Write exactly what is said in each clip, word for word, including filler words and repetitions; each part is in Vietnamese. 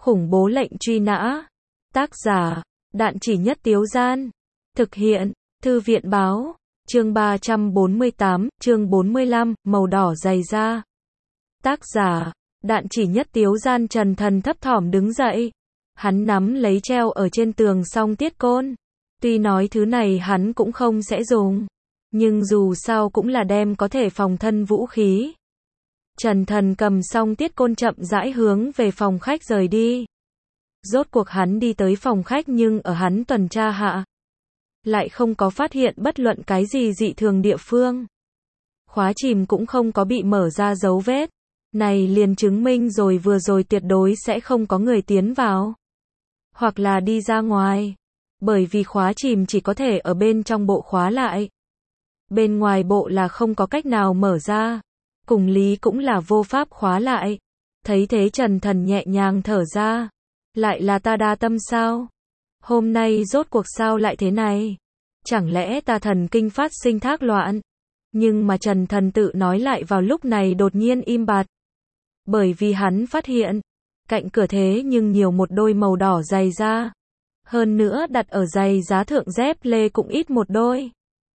Khủng bố lệnh truy nã. Tác giả, Đạn Chỉ Nhất Tiếu Gian. Thực hiện, Thư viện Báo. Chương ba trăm bốn mươi tám, chương bốn mươi lăm, màu đỏ dày da. Tác giả, Đạn Chỉ Nhất Tiếu Gian. Trần Thần thấp thỏm đứng dậy. Hắn nắm lấy treo ở trên tường song tiết côn. Tuy nói thứ này hắn cũng không sẽ dùng, nhưng dù sao cũng là đem có thể phòng thân vũ khí. Trần Thần cầm song tiết côn chậm rãi hướng về phòng khách rời đi. Rốt cuộc hắn đi tới phòng khách nhưng ở hắn tuần tra hạ, lại không có phát hiện bất luận cái gì dị thường địa phương. Khóa chìm cũng không có bị mở ra dấu vết. Này liền chứng minh rồi vừa rồi tuyệt đối sẽ không có người tiến vào, hoặc là đi ra ngoài. Bởi vì khóa chìm chỉ có thể ở bên trong bộ khóa lại. Bên ngoài bộ là không có cách nào mở ra. Cùng lý cũng là vô pháp khóa lại. Thấy thế Trần Thần nhẹ nhàng thở ra. Lại là ta đa tâm sao? Hôm nay rốt cuộc sao lại thế này? Chẳng lẽ ta thần kinh phát sinh thác loạn? Nhưng mà Trần Thần tự nói lại vào lúc này đột nhiên im bặt. Bởi vì hắn phát hiện, cạnh cửa thế nhưng nhiều một đôi màu đỏ giày da. Hơn nữa đặt ở giày giá thượng dép lê cũng ít một đôi.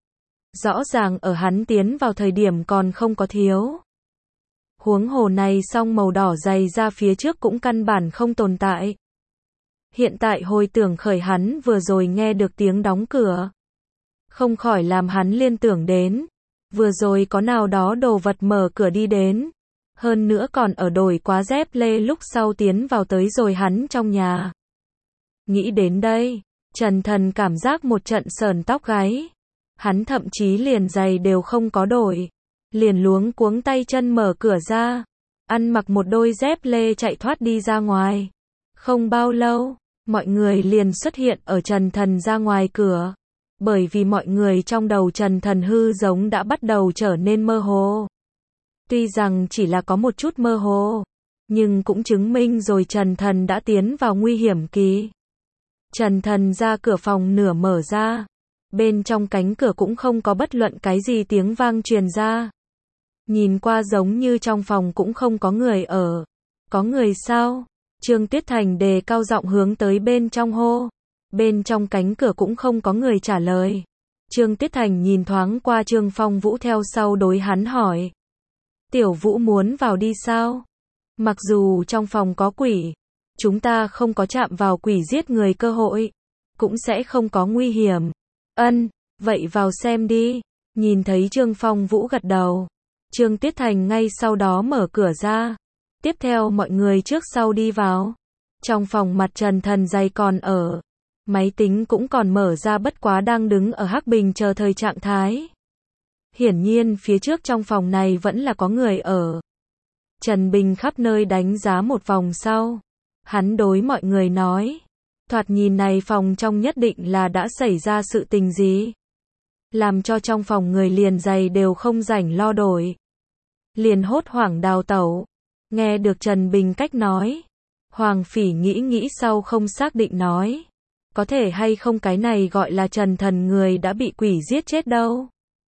Rõ ràng ở hắn tiến vào thời điểm còn không có thiếu. Huống hồ này song màu đỏ giày da phía trước cũng căn bản không tồn tại. Hiện tại hồi tưởng khởi hắn vừa rồi nghe được tiếng đóng cửa, không khỏi làm hắn liên tưởng đến, vừa rồi có nào đó đồ vật mở cửa đi đến. Hơn nữa còn ở đổi quá dép lê lúc sau tiến vào tới rồi hắn trong nhà. Nghĩ đến đây, Trần Thần cảm giác một trận sờn tóc gáy. Hắn thậm chí liền giày đều không có đổi, liền luống cuống tay chân mở cửa ra, ăn mặc một đôi dép lê chạy thoát đi ra ngoài. Không bao lâu, mọi người liền xuất hiện ở Trần Thần ra ngoài cửa. Bởi vì mọi người trong đầu Trần Thần hư giống đã bắt đầu trở nên mơ hồ. Tuy rằng chỉ là có một chút mơ hồ, nhưng cũng chứng minh rồi Trần Thần đã tiến vào nguy hiểm kỳ. Trần Thần ra cửa phòng nửa mở ra. Bên trong cánh cửa cũng không có bất luận cái gì tiếng vang truyền ra. Nhìn qua giống như trong phòng cũng không có người ở. Có người sao? Trương Tuyết Thành đề cao giọng hướng tới bên trong hô. Bên trong cánh cửa cũng không có người trả lời. Trương Tuyết Thành nhìn thoáng qua Trương Phong Vũ theo sau đối hắn hỏi. Tiểu Vũ muốn vào đi sao? Mặc dù trong phòng có quỷ, chúng ta không có chạm vào quỷ giết người cơ hội, cũng sẽ không có nguy hiểm. Ân, vậy vào xem đi. Nhìn thấy Trương Phong Vũ gật đầu, Trương Tuyết Thành ngay sau đó mở cửa ra. Tiếp theo mọi người trước sau đi vào. Trong phòng mặt Trần Thần giày còn ở. Máy tính cũng còn mở ra bất quá đang đứng ở hắc bình chờ thời trạng thái. Hiển nhiên phía trước trong phòng này vẫn là có người ở. Trần Bình khắp nơi đánh giá một vòng sau. Hắn đối mọi người nói. Thoạt nhìn này phòng trong nhất định là đã xảy ra sự tình gì. Làm cho trong phòng người liền giày đều không rảnh lo đổi. Liền hốt hoảng đào tẩu. Nghe được Trần Bình cách nói. Hoàng Phỉ nghĩ nghĩ sau không xác định nói. Có thể hay không cái này gọi là Trần Thần người đã bị quỷ giết chết đâu.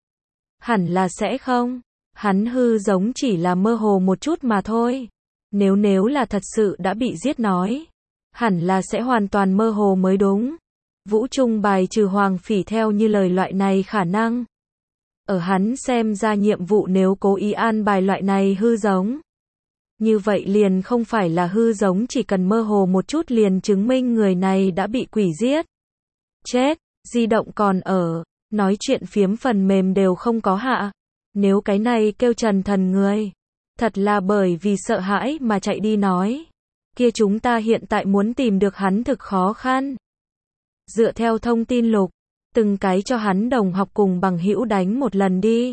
Hẳn là sẽ không. Hắn hư giống chỉ là mơ hồ một chút mà thôi. Nếu nếu là thật sự đã bị giết nói, hẳn là sẽ hoàn toàn mơ hồ mới đúng. Vũ Trung bài trừ Hoàng Phỉ theo như lời loại này khả năng. Ở hắn xem ra nhiệm vụ nếu cố ý an bài loại này hư giống. Như vậy liền không phải là hư giống, chỉ cần mơ hồ một chút liền chứng minh người này đã bị quỷ giết. Chết, di động còn ở, nói chuyện phiếm phần mềm đều không có hạ. Nếu cái này kêu Trần Thần người, thật là bởi vì sợ hãi mà chạy đi nói. Kia chúng ta hiện tại muốn tìm được hắn thực khó khăn. Dựa theo thông tin lục, từng cái cho hắn đồng học cùng bằng hữu đánh một lần đi.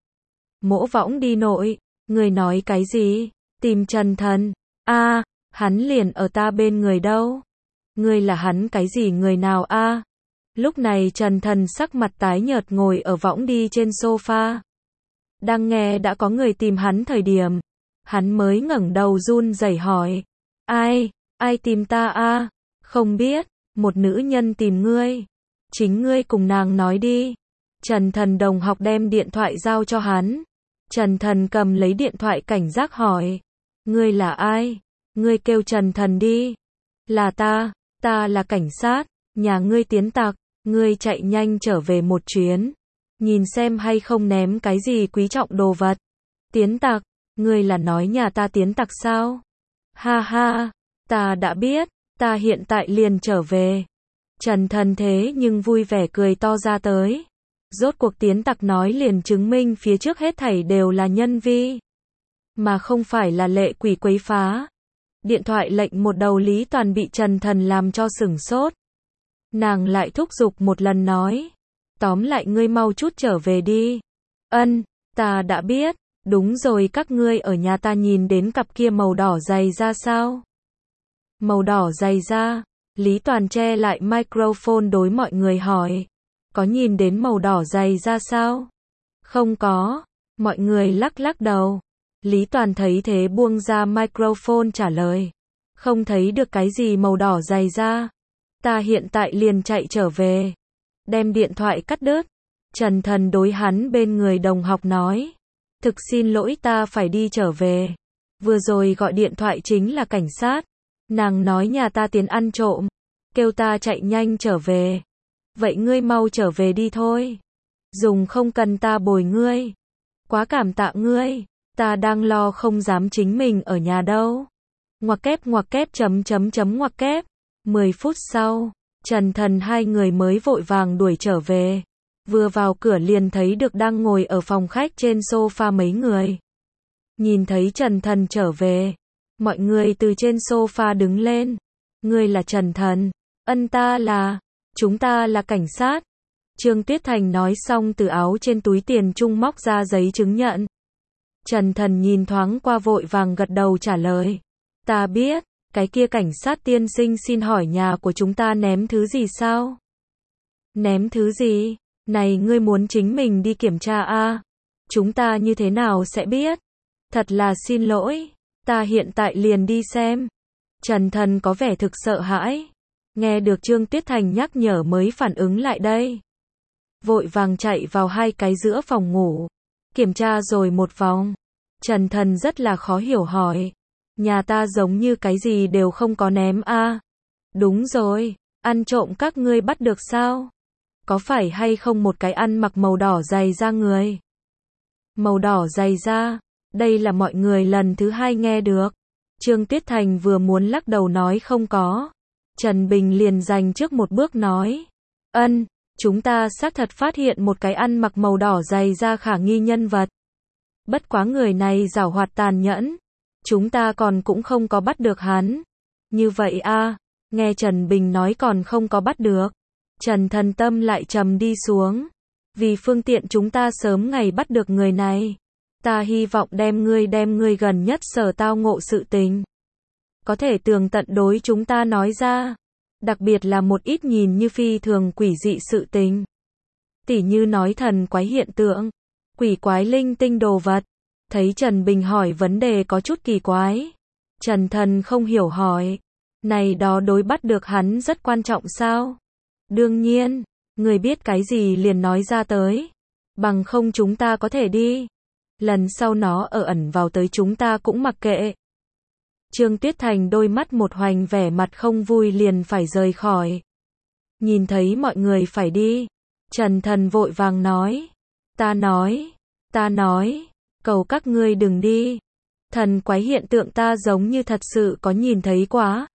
Mỗ Võng đi nội, người nói cái gì? Tìm Trần Thần? A, à, hắn liền ở ta bên người đâu. Ngươi là hắn cái gì người nào a? À? Lúc này Trần Thần sắc mặt tái nhợt ngồi ở võng đi trên sofa. Đang nghe đã có người tìm hắn thời điểm, hắn mới ngẩng đầu run rẩy hỏi. Ai, ai tìm ta a? À? Không biết, một nữ nhân tìm ngươi. Chính ngươi cùng nàng nói đi. Trần Thần đồng học đem điện thoại giao cho hắn. Trần Thần cầm lấy điện thoại cảnh giác hỏi. Ngươi là ai? Ngươi kêu Trần Thần đi. Là ta, ta là cảnh sát, nhà ngươi tiến tặc, ngươi chạy nhanh trở về một chuyến. Nhìn xem hay không ném cái gì quý trọng đồ vật. Tiến tặc, ngươi là nói nhà ta tiến tặc sao? Ha ha, ta đã biết, ta hiện tại liền trở về. Trần Thần thế nhưng vui vẻ cười to ra tới. Rốt cuộc tiến tặc nói liền chứng minh phía trước hết thảy đều là nhân vi, mà không phải là lệ quỷ quấy phá. Điện thoại lệnh một đầu Lý Toàn bị Trần Thần làm cho sửng sốt. Nàng lại thúc giục một lần nói. Tóm lại ngươi mau chút trở về đi. Ân, ta đã biết. Đúng rồi, các ngươi ở nhà ta nhìn đến cặp kia màu đỏ giày ra sao? Màu đỏ giày ra. Lý Toàn che lại microphone đối mọi người hỏi. Có nhìn đến màu đỏ giày ra sao? Không có. Mọi người lắc lắc đầu. Lý Toàn thấy thế buông ra microphone trả lời. Không thấy được cái gì màu đỏ giày ra. Ta hiện tại liền chạy trở về. Đem điện thoại cắt đứt. Trần Thần đối hắn bên người đồng học nói. Thực xin lỗi, ta phải đi trở về. Vừa rồi gọi điện thoại chính là cảnh sát. Nàng nói nhà ta tiền ăn trộm. Kêu ta chạy nhanh trở về. Vậy ngươi mau trở về đi thôi. Dùng không cần ta bồi ngươi. Quá cảm tạ ngươi. Ta đang lo không dám chính mình ở nhà đâu. Ngoặc kép ngoặc kép chấm chấm chấm ngoặc kép. mười phút sau, Trần Thần hai người mới vội vàng đuổi trở về. Vừa vào cửa liền thấy được đang ngồi ở phòng khách trên sofa mấy người. Nhìn thấy Trần Thần trở về, mọi người từ trên sofa đứng lên. Ngươi là Trần Thần? Ân, ta là. Chúng ta là cảnh sát. Trương Tuyết Thành nói xong từ áo trên túi tiền trung móc ra giấy chứng nhận. Trần Thần nhìn thoáng qua vội vàng gật đầu trả lời. Ta biết, cái kia cảnh sát tiên sinh xin hỏi nhà của chúng ta ném thứ gì sao? Ném thứ gì? Này ngươi muốn chính mình đi kiểm tra a? Chúng ta như thế nào sẽ biết? Thật là xin lỗi, ta hiện tại liền đi xem. Trần Thần có vẻ thực sợ hãi. Nghe được Trương Tuyết Thành nhắc nhở mới phản ứng lại đây. Vội vàng chạy vào hai cái giữa phòng ngủ. Kiểm tra rồi một vòng. Trần Thần rất là khó hiểu hỏi. Nhà ta giống như cái gì đều không có ném a. Đúng rồi, ăn trộm các ngươi bắt được sao? Có phải hay không một cái ăn mặc màu đỏ giày da người? Màu đỏ giày da, đây là mọi người lần thứ hai nghe được. Trương Tuyết Thành vừa muốn lắc đầu nói không có. Trần Bình liền giành trước một bước nói. Ân, chúng ta xác thật phát hiện một cái ăn mặc màu đỏ giày da khả nghi nhân vật. Bất quá người này giảo hoạt tàn nhẫn. Chúng ta còn cũng không có bắt được hắn. Như vậy a, nghe Trần Bình nói còn không có bắt được. Trần Thần tâm lại trầm đi xuống. Vì phương tiện chúng ta sớm ngày bắt được người này. Ta hy vọng đem ngươi đem ngươi gần nhất sở tao ngộ sự tình. Có thể tường tận đối chúng ta nói ra. Đặc biệt là một ít nhìn như phi thường quỷ dị sự tình. Tỉ như nói thần quái hiện tượng. Quỷ quái linh tinh đồ vật. Thấy Trần Bình hỏi vấn đề có chút kỳ quái. Trần Thần không hiểu hỏi. Này đó đối bắt được hắn rất quan trọng sao? Đương nhiên, người biết cái gì liền nói ra tới. Bằng không chúng ta có thể đi. Lần sau nó ở ẩn vào tới chúng ta cũng mặc kệ. Trương Tuyết Thành đôi mắt một hoành vẻ mặt không vui liền phải rời khỏi. Nhìn thấy mọi người phải đi. Trần Thần vội vàng nói. Ta nói, ta nói, cầu các ngươi đừng đi. Thần quái hiện tượng ta giống như thật sự có nhìn thấy quá.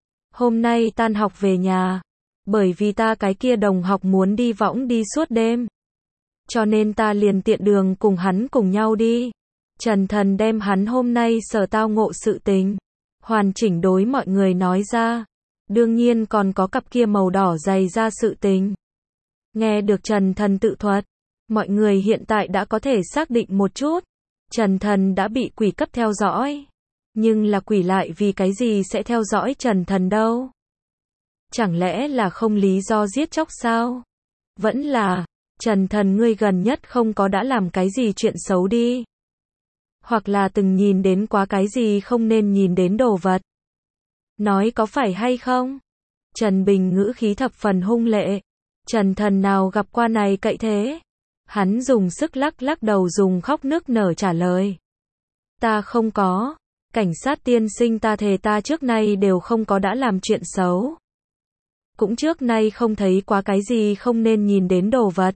Hôm nay tan học về nhà. Bởi vì ta cái kia đồng học muốn đi võng đi suốt đêm. Cho nên ta liền tiện đường cùng hắn cùng nhau đi. Trần Thần đem hắn hôm nay sở tao ngộ sự tình. Hoàn chỉnh đối mọi người nói ra. Đương nhiên còn có cặp kia màu đỏ dày ra sự tình. Nghe được Trần Thần tự thuật. Mọi người hiện tại đã có thể xác định một chút. Trần Thần đã bị quỷ cấp theo dõi. Nhưng là quỷ lại vì cái gì sẽ theo dõi Trần Thần đâu? Chẳng lẽ là không lý do giết chóc sao? Vẫn là, Trần Thần ngươi gần nhất không có đã làm cái gì chuyện xấu đi. Hoặc là từng nhìn đến quá cái gì không nên nhìn đến đồ vật. Nói có phải hay không? Trần Bình ngữ khí thập phần hung lệ. Trần Thần nào gặp qua này cậy thế? Hắn dùng sức lắc lắc đầu dùng khóc nức nở trả lời. Ta không có. Cảnh sát tiên sinh, ta thề ta trước nay đều không có đã làm chuyện xấu. Cũng trước nay không thấy quá cái gì không nên nhìn đến đồ vật.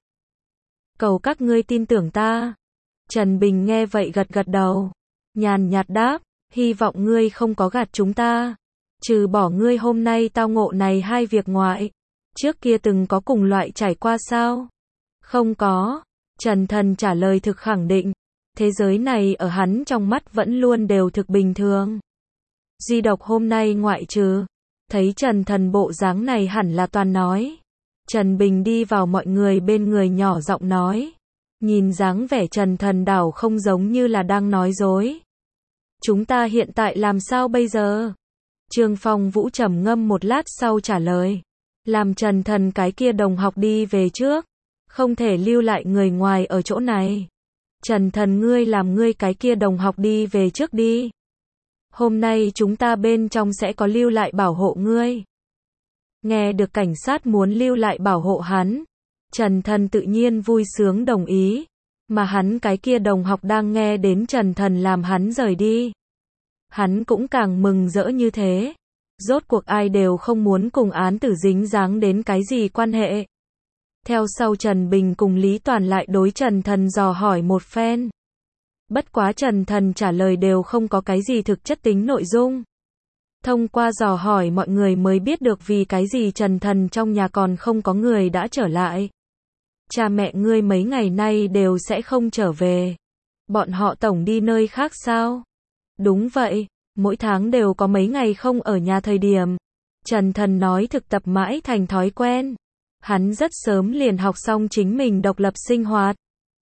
Cầu các ngươi tin tưởng ta. Trần Bình nghe vậy gật gật đầu. Nhàn nhạt đáp, hy vọng ngươi không có gạt chúng ta. Trừ bỏ ngươi hôm nay tao ngộ này hai việc ngoại. Trước kia từng có cùng loại trải qua sao? Không có. Trần Thần trả lời thực khẳng định. Thế giới này ở hắn trong mắt vẫn luôn đều thực bình thường. Duy độc hôm nay ngoại trừ. Thấy Trần Thần bộ dáng này hẳn là toàn nói. Trần Bình đi vào mọi người bên người nhỏ giọng nói. Nhìn dáng vẻ Trần Thần đảo không giống như là đang nói dối. Chúng ta hiện tại làm sao bây giờ? Trương Phong Vũ trầm ngâm một lát sau trả lời. Làm Trần Thần cái kia đồng học đi về trước. Không thể lưu lại người ngoài ở chỗ này. Trần Thần, ngươi làm ngươi cái kia đồng học đi về trước đi. Hôm nay chúng ta bên trong sẽ có lưu lại bảo hộ ngươi. Nghe được cảnh sát muốn lưu lại bảo hộ hắn. Trần Thần tự nhiên vui sướng đồng ý. Mà hắn cái kia đồng học đang nghe đến Trần Thần làm hắn rời đi. Hắn cũng càng mừng rỡ như thế. Rốt cuộc ai đều không muốn cùng án tử dính dáng đến cái gì quan hệ. Theo sau Trần Bình cùng Lý Toàn lại đối Trần Thần dò hỏi một phen. Bất quá Trần Thần trả lời đều không có cái gì thực chất tính nội dung. Thông qua dò hỏi mọi người mới biết được vì cái gì Trần Thần trong nhà còn không có người đã trở lại. Cha mẹ ngươi mấy ngày nay đều sẽ không trở về. Bọn họ tổng đi nơi khác sao? Đúng vậy, mỗi tháng đều có mấy ngày không ở nhà thời điểm. Trần Thần nói thực tập mãi thành thói quen. Hắn rất sớm liền học xong chính mình độc lập sinh hoạt.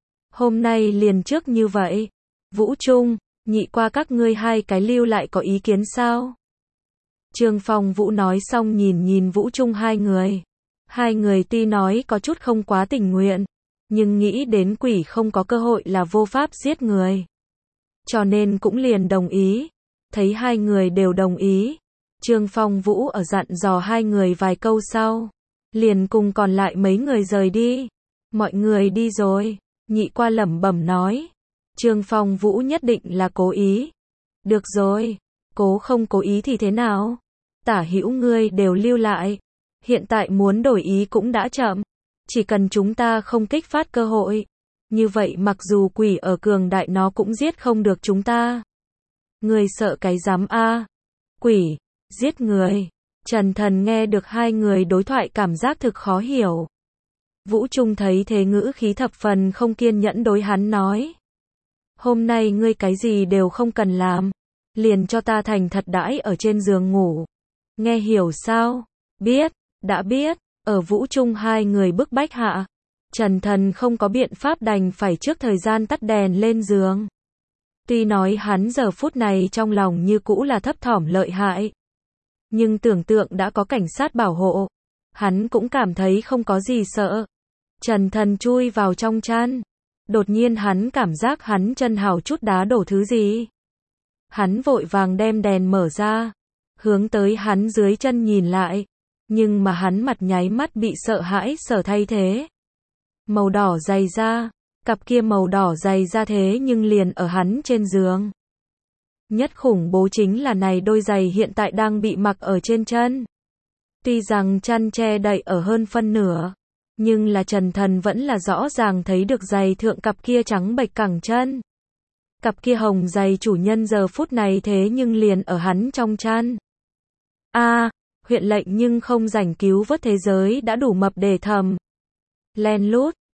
Hôm nay liền trước như vậy. Vũ Trung, nhị qua các ngươi hai cái lưu lại có ý kiến sao? Trương Phong Vũ nói xong nhìn nhìn Vũ Trung hai người. Hai người tuy nói có chút không quá tình nguyện, nhưng nghĩ đến quỷ không có cơ hội là vô pháp giết người. Cho nên cũng liền đồng ý. Thấy hai người đều đồng ý. Trương Phong Vũ ở dặn dò hai người vài câu sau. Liền cùng còn lại mấy người rời đi. Mọi người đi rồi. Nhị qua lẩm bẩm nói. Trương Phong Vũ nhất định là cố ý. Được rồi. Cố không cố ý thì thế nào? Tả hữu ngươi đều lưu lại. Hiện tại muốn đổi ý cũng đã chậm. Chỉ cần chúng ta không kích phát cơ hội. Như vậy mặc dù quỷ ở cường đại nó cũng giết không được chúng ta. Ngươi sợ cái dám a? Quỷ, giết người. Trần Thần nghe được hai người đối thoại cảm giác thực khó hiểu. Vũ Trung thấy thế ngữ khí thập phần không kiên nhẫn đối hắn nói. Hôm nay ngươi cái gì đều không cần làm. Liền cho ta thành thật đãi ở trên giường ngủ. Nghe hiểu sao? Biết, đã biết. Ở Vũ Trung hai người bức bách hạ. Trần Thần không có biện pháp đành phải trước thời gian tắt đèn lên giường. Tuy nói hắn giờ phút này trong lòng như cũ là thấp thỏm lợi hại. Nhưng tưởng tượng đã có cảnh sát bảo hộ. Hắn cũng cảm thấy không có gì sợ. Trần Thần chui vào trong chăn. Đột nhiên hắn cảm giác hắn chân hào chút đá đổ thứ gì. Hắn vội vàng đem đèn mở ra. Hướng tới hắn dưới chân nhìn lại. Nhưng mà hắn mặt nháy mắt bị sợ hãi sở thay thế. Màu đỏ dày da. Cặp kia màu đỏ dày da thế nhưng liền ở hắn trên giường. Nhất khủng bố chính là này đôi giày hiện tại đang bị mặc ở trên chân. Tuy rằng chăn che đậy ở hơn phân nửa. Nhưng là Trần Thần vẫn là rõ ràng thấy được giày thượng cặp kia trắng bệch cẳng chân. Cặp kia hồng giày chủ nhân giờ phút này thế nhưng liền ở hắn trong chăn. A, à, huyện lệnh nhưng không rảnh cứu vớt thế giới đã đủ mập để thầm. Len lút,